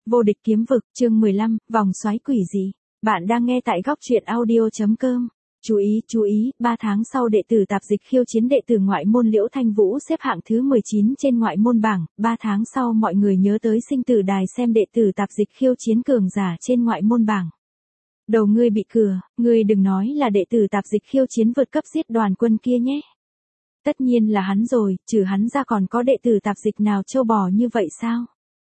Vô địch kiếm vực, chương 15, vòng xoáy quỷ dị. Bạn đang nghe tại góc truyện audio.com. Chú ý, 3 tháng sau đệ tử tạp dịch khiêu chiến đệ tử ngoại môn Liễu Thanh Vũ xếp hạng thứ 19 trên ngoại môn bảng. 3 tháng sau mọi người nhớ tới sinh tử đài xem đệ tử tạp dịch khiêu chiến cường giả trên ngoại môn bảng. Đầu ngươi bị cửa, ngươi đừng nói là đệ tử tạp dịch khiêu chiến vượt cấp giết đoàn quân kia nhé. Tất nhiên là hắn rồi, trừ hắn ra còn có đệ tử tạp dịch nào trâu bò như vậy sao?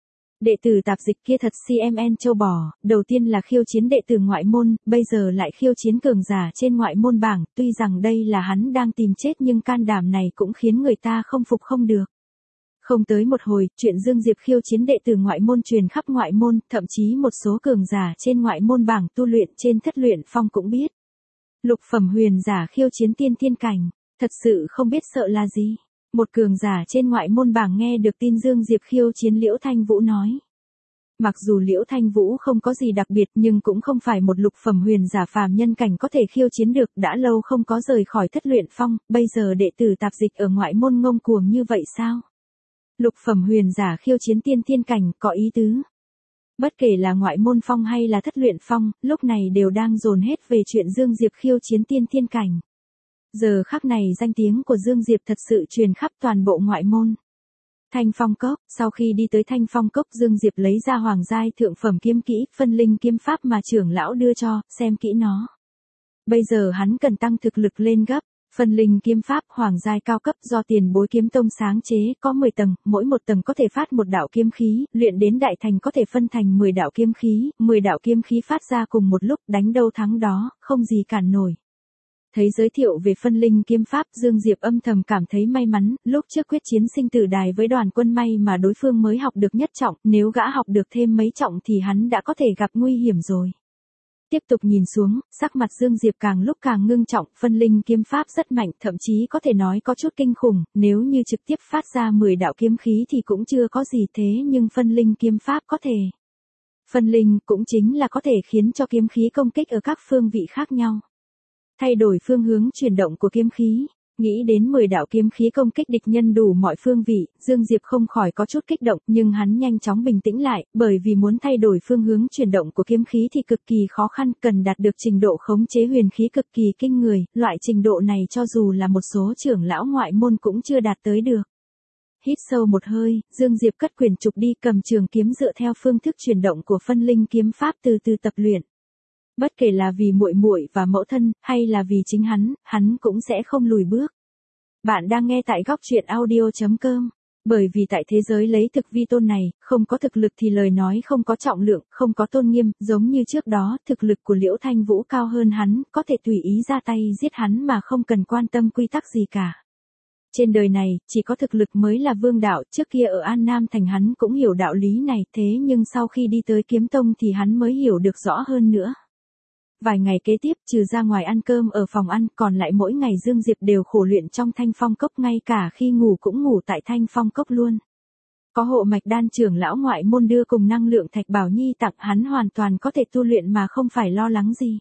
Đệ tử tạp dịch kia thật CMN châu bò, đầu tiên là khiêu chiến đệ tử ngoại môn, bây giờ lại khiêu chiến cường giả trên ngoại môn bảng, tuy rằng đây là hắn đang tìm chết nhưng can đảm này cũng khiến người ta không phục không được. Không tới một hồi, chuyện Dương Diệp khiêu chiến đệ tử ngoại môn truyền khắp ngoại môn, thậm chí một số cường giả trên ngoại môn bảng tu luyện trên thất luyện phong cũng biết. Lục phẩm huyền giả khiêu chiến tiên thiên cảnh, thật sự không biết sợ là gì. Một cường giả trên ngoại môn bảng nghe được tin Dương Diệp khiêu chiến Liễu Thanh Vũ nói. Mặc dù Liễu Thanh Vũ không có gì đặc biệt nhưng cũng không phải một lục phẩm huyền giả phàm nhân cảnh có thể khiêu chiến được, đã lâu không có rời khỏi thất luyện phong, bây giờ đệ tử tạp dịch ở ngoại môn ngông cuồng như vậy sao? Lục phẩm huyền giả khiêu chiến tiên thiên cảnh có ý tứ. Bất kể là ngoại môn phong hay là thất luyện phong, lúc này đều đang dồn hết về chuyện Dương Diệp khiêu chiến tiên thiên cảnh. Giờ khắc này danh tiếng của Dương Diệp thật sự truyền khắp toàn bộ ngoại môn. Thanh Phong Cốc, sau khi đi tới Thanh Phong Cốc Dương Diệp lấy ra hoàng giai thượng phẩm kiếm kỹ, phân linh kiếm pháp mà trưởng lão đưa cho, xem kỹ nó. Bây giờ hắn cần tăng thực lực lên gấp, phân linh kiếm pháp hoàng giai cao cấp do Tiền Bối Kiếm Tông sáng chế, có 10 tầng, mỗi một tầng có thể phát một đạo kiếm khí, luyện đến đại thành có thể phân thành 10 đạo kiếm khí, 10 đạo kiếm khí phát ra cùng một lúc, đánh đâu thắng đó, không gì cản nổi. Thấy giới thiệu về phân linh kiếm pháp, Dương Diệp âm thầm cảm thấy may mắn, lúc trước quyết chiến sinh tử đài với đoàn quân may mà đối phương mới học được nhất trọng, nếu gã học được thêm mấy trọng thì hắn đã có thể gặp nguy hiểm rồi. Tiếp tục nhìn xuống, sắc mặt Dương Diệp càng lúc càng ngưng trọng, phân linh kiếm pháp rất mạnh, thậm chí có thể nói có chút kinh khủng, nếu như trực tiếp phát ra 10 đạo kiếm khí thì cũng chưa có gì thế nhưng phân linh kiếm pháp có thể. Phân linh cũng chính là có thể khiến cho kiếm khí công kích ở các phương vị khác nhau. Thay đổi phương hướng chuyển động của kiếm khí, nghĩ đến 10 đạo kiếm khí công kích địch nhân đủ mọi phương vị, Dương Diệp không khỏi có chút kích động, nhưng hắn nhanh chóng bình tĩnh lại, bởi vì muốn thay đổi phương hướng chuyển động của kiếm khí thì cực kỳ khó khăn, cần đạt được trình độ khống chế huyền khí cực kỳ kinh người, loại trình độ này cho dù là một số trưởng lão ngoại môn cũng chưa đạt tới được. Hít sâu một hơi, Dương Diệp cất quyển trục đi, cầm trường kiếm dựa theo phương thức chuyển động của phân linh kiếm pháp từ từ tập luyện. Bất kể là vì muội muội và mẫu thân, hay là vì chính hắn cũng sẽ không lùi bước. Bạn đang nghe tại góc truyện audio.com. Bởi vì tại thế giới lấy thực vi tôn này, không có thực lực thì lời nói không có trọng lượng, không có tôn nghiêm, giống như trước đó, thực lực của Liễu Thanh Vũ cao hơn hắn, có thể tùy ý ra tay giết hắn mà không cần quan tâm quy tắc gì cả. Trên đời này, chỉ có thực lực mới là vương đạo, trước kia ở An Nam Thành hắn cũng hiểu đạo lý này, thế nhưng sau khi đi tới Kiếm Tông thì hắn mới hiểu được rõ hơn nữa. Vài ngày kế tiếp, trừ ra ngoài ăn cơm ở phòng ăn, còn lại mỗi ngày Dương Diệp đều khổ luyện trong Thanh Phong Cốc, ngay cả khi ngủ cũng ngủ tại Thanh Phong Cốc luôn. Có hộ mạch đan trưởng lão ngoại môn đưa cùng năng lượng thạch bảo nhi tặng, hắn hoàn toàn có thể tu luyện mà không phải lo lắng gì.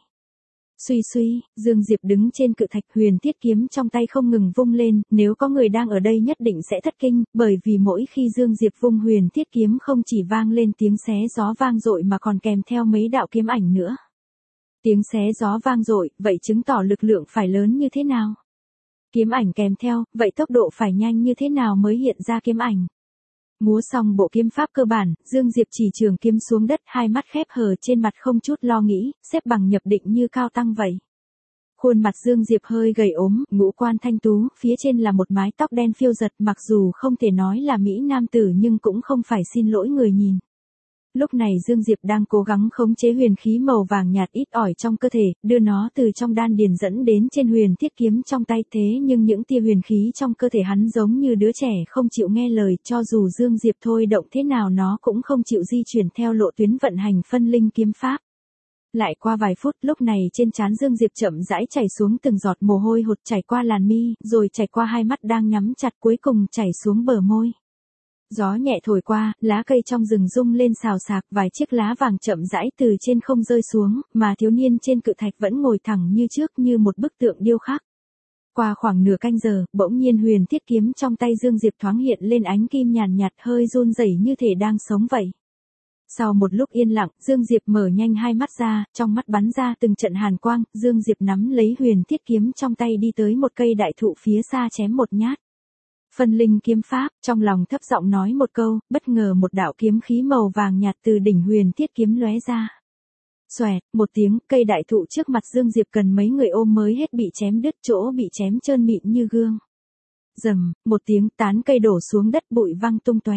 Suy, Dương Diệp đứng trên cự thạch, huyền thiết kiếm trong tay không ngừng vung lên, nếu có người đang ở đây nhất định sẽ thất kinh, bởi vì mỗi khi Dương Diệp vung huyền thiết kiếm không chỉ vang lên tiếng xé gió vang dội mà còn kèm theo mấy đạo kiếm ảnh nữa. Tiếng xé gió vang dội, vậy chứng tỏ lực lượng phải lớn như thế nào? Kiếm ảnh kèm theo, vậy tốc độ phải nhanh như thế nào mới hiện ra kiếm ảnh? Múa xong bộ kiếm pháp cơ bản, Dương Diệp chỉ trường kiếm xuống đất, hai mắt khép hờ, trên mặt không chút lo nghĩ, xếp bằng nhập định như cao tăng vậy. Khuôn mặt Dương Diệp hơi gầy ốm, ngũ quan thanh tú, phía trên là một mái tóc đen phiêu giật, mặc dù không thể nói là mỹ nam tử nhưng cũng không phải xin lỗi người nhìn. Lúc này Dương Diệp đang cố gắng khống chế huyền khí màu vàng nhạt ít ỏi trong cơ thể, đưa nó từ trong đan điền dẫn đến trên huyền thiết kiếm trong tay, thế nhưng những tia huyền khí trong cơ thể hắn giống như đứa trẻ không chịu nghe lời, cho dù Dương Diệp thôi động thế nào nó cũng không chịu di chuyển theo lộ tuyến vận hành phân linh kiếm pháp. Lại qua vài phút, lúc này trên trán Dương Diệp chậm rãi chảy xuống từng giọt mồ hôi hột, chảy qua làn mi, rồi chảy qua hai mắt đang nhắm chặt, cuối cùng chảy xuống bờ môi. Gió nhẹ thổi qua, lá cây trong rừng rung lên xào xạc, vài chiếc lá vàng chậm rãi từ trên không rơi xuống, mà thiếu niên trên cự thạch vẫn ngồi thẳng như trước như một bức tượng điêu khắc. Qua khoảng nửa canh giờ, bỗng nhiên huyền thiết kiếm trong tay Dương Diệp thoáng hiện lên ánh kim nhàn nhạt, hơi run rẩy như thể đang sống vậy. Sau một lúc yên lặng, Dương Diệp mở nhanh hai mắt ra, trong mắt bắn ra từng trận hàn quang, Dương Diệp nắm lấy huyền thiết kiếm trong tay đi tới một cây đại thụ phía xa chém một nhát. Phân linh kiếm pháp, trong lòng thấp giọng nói một câu, bất ngờ một đạo kiếm khí màu vàng nhạt từ đỉnh huyền thiết kiếm lóe ra. Xoẹt, một tiếng, cây đại thụ trước mặt Dương Diệp cần mấy người ôm mới hết bị chém đứt, chỗ bị chém trơn mịn như gương. Rầm, một tiếng, tán cây đổ xuống đất, bụi văng tung tóe.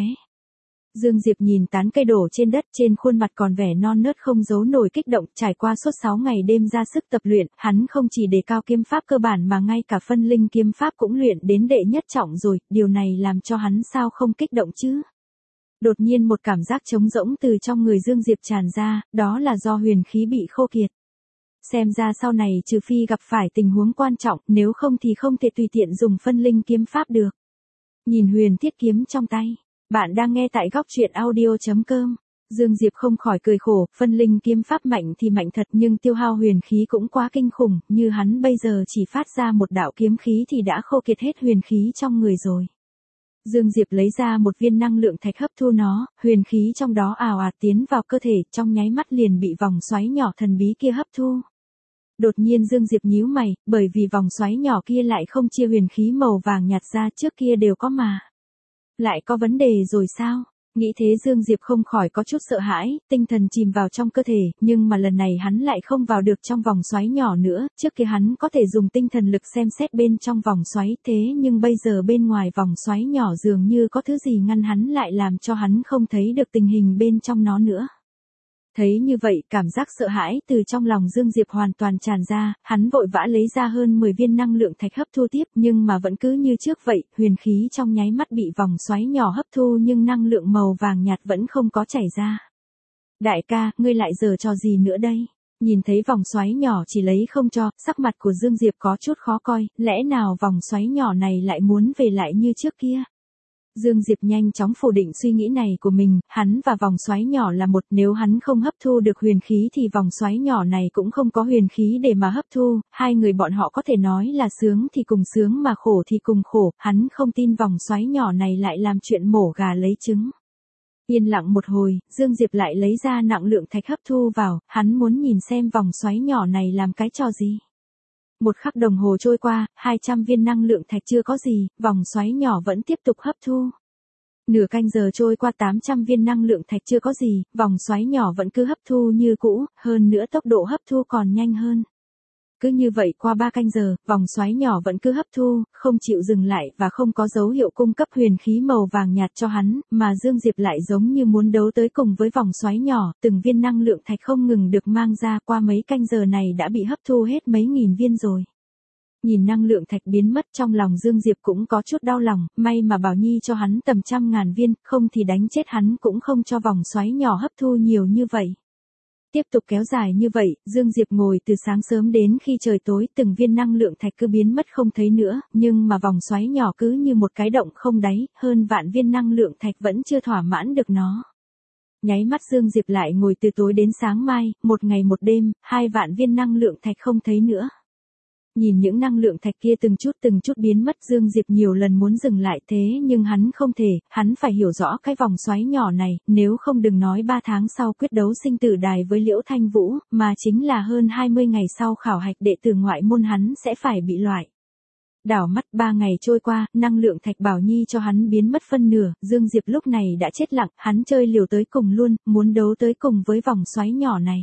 Dương Diệp nhìn tán cây đổ trên đất, trên khuôn mặt còn vẻ non nớt không giấu nổi kích động. Trải qua suốt 6 ngày đêm ra sức tập luyện, hắn không chỉ đề cao kiếm pháp cơ bản mà ngay cả phân linh kiếm pháp cũng luyện đến đệ nhất trọng rồi, điều này làm cho hắn sao không kích động chứ. Đột nhiên một cảm giác trống rỗng từ trong người Dương Diệp tràn ra, đó là do huyền khí bị khô kiệt. Xem ra sau này trừ phi gặp phải tình huống quan trọng, nếu không thì không thể tùy tiện dùng phân linh kiếm pháp được. Nhìn huyền thiết kiếm trong tay, bạn đang nghe tại góc truyện audio.com. Dương Diệp không khỏi cười khổ, phân linh kiếm pháp mạnh thì mạnh thật nhưng tiêu hao huyền khí cũng quá kinh khủng, như hắn bây giờ chỉ phát ra một đạo kiếm khí thì đã khô kiệt hết huyền khí trong người rồi. Dương Diệp lấy ra một viên năng lượng thạch hấp thu nó, huyền khí trong đó ào ạt tiến vào cơ thể, trong nháy mắt liền bị vòng xoáy nhỏ thần bí kia hấp thu. Đột nhiên Dương Diệp nhíu mày, bởi vì vòng xoáy nhỏ kia lại không chia huyền khí màu vàng nhạt ra, trước kia đều có mà. Lại có vấn đề rồi sao? Nghĩ thế Dương Diệp không khỏi có chút sợ hãi, tinh thần chìm vào trong cơ thể, nhưng mà lần này hắn lại không vào được trong vòng xoáy nhỏ nữa, trước kia hắn có thể dùng tinh thần lực xem xét bên trong vòng xoáy, thế nhưng bây giờ bên ngoài vòng xoáy nhỏ dường như có thứ gì ngăn hắn lại làm cho hắn không thấy được tình hình bên trong nó nữa. Thấy như vậy, cảm giác sợ hãi từ trong lòng Dương Diệp hoàn toàn tràn ra, hắn vội vã lấy ra hơn 10 viên năng lượng thạch hấp thu tiếp, nhưng mà vẫn cứ như trước vậy, huyền khí trong nháy mắt bị vòng xoáy nhỏ hấp thu nhưng năng lượng màu vàng nhạt vẫn không có chảy ra. Đại ca, ngươi lại giở trò gì nữa đây? Nhìn thấy vòng xoáy nhỏ chỉ lấy không cho, sắc mặt của Dương Diệp có chút khó coi, lẽ nào vòng xoáy nhỏ này lại muốn về lại như trước kia? Dương Diệp nhanh chóng phủ định suy nghĩ này của mình, hắn và vòng xoáy nhỏ là một, nếu hắn không hấp thu được huyền khí thì vòng xoáy nhỏ này cũng không có huyền khí để mà hấp thu, hai người bọn họ có thể nói là sướng thì cùng sướng mà khổ thì cùng khổ, hắn không tin vòng xoáy nhỏ này lại làm chuyện mổ gà lấy trứng. Yên lặng một hồi, Dương Diệp lại lấy ra năng lượng thạch hấp thu vào, hắn muốn nhìn xem vòng xoáy nhỏ này làm cái trò gì. Một khắc đồng hồ trôi qua, 200 viên năng lượng thạch chưa có gì, vòng xoáy nhỏ vẫn tiếp tục hấp thu. Nửa canh giờ trôi qua 800 viên năng lượng thạch chưa có gì, vòng xoáy nhỏ vẫn cứ hấp thu như cũ, hơn nữa tốc độ hấp thu còn nhanh hơn. Cứ như vậy qua 3 canh giờ, vòng xoáy nhỏ vẫn cứ hấp thu, không chịu dừng lại và không có dấu hiệu cung cấp huyền khí màu vàng nhạt cho hắn, mà Dương Diệp lại giống như muốn đấu tới cùng với vòng xoáy nhỏ, từng viên năng lượng thạch không ngừng được mang ra, qua mấy canh giờ này đã bị hấp thu hết mấy nghìn viên rồi. Nhìn năng lượng thạch biến mất trong lòng Dương Diệp cũng có chút đau lòng, may mà Bảo Nhi cho hắn tầm 100.000 viên, không thì đánh chết hắn cũng không cho vòng xoáy nhỏ hấp thu nhiều như vậy. Tiếp tục kéo dài như vậy, Dương Diệp ngồi từ sáng sớm đến khi trời tối, từng viên năng lượng thạch cứ biến mất không thấy nữa, nhưng mà vòng xoáy nhỏ cứ như một cái động không đáy, hơn vạn viên năng lượng thạch vẫn chưa thỏa mãn được nó. Nháy mắt Dương Diệp lại ngồi từ tối đến sáng mai, một ngày một đêm, 2 vạn viên năng lượng thạch không thấy nữa. Nhìn những năng lượng thạch kia từng chút biến mất, Dương Diệp nhiều lần muốn dừng lại thế nhưng hắn không thể, hắn phải hiểu rõ cái vòng xoáy nhỏ này, nếu không đừng nói 3 tháng sau quyết đấu sinh tử đài với Liễu Thanh Vũ, mà chính là hơn 20 ngày sau khảo hạch đệ tử ngoại môn hắn sẽ phải bị loại. Đảo mắt 3 ngày trôi qua, năng lượng thạch Bảo Nhi cho hắn biến mất phân nửa, Dương Diệp lúc này đã chết lặng, hắn chơi liều tới cùng luôn, muốn đấu tới cùng với vòng xoáy nhỏ này.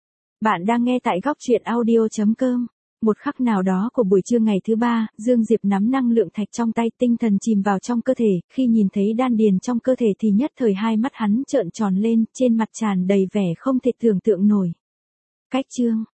Bạn đang nghe tại góc truyện audio.com. Một khắc nào đó của buổi trưa ngày thứ 3, Dương Diệp nắm năng lượng thạch trong tay, tinh thần chìm vào trong cơ thể, khi nhìn thấy đan điền trong cơ thể thì nhất thời hai mắt hắn trợn tròn lên, trên mặt tràn đầy vẻ không thể tưởng tượng nổi. Cách chương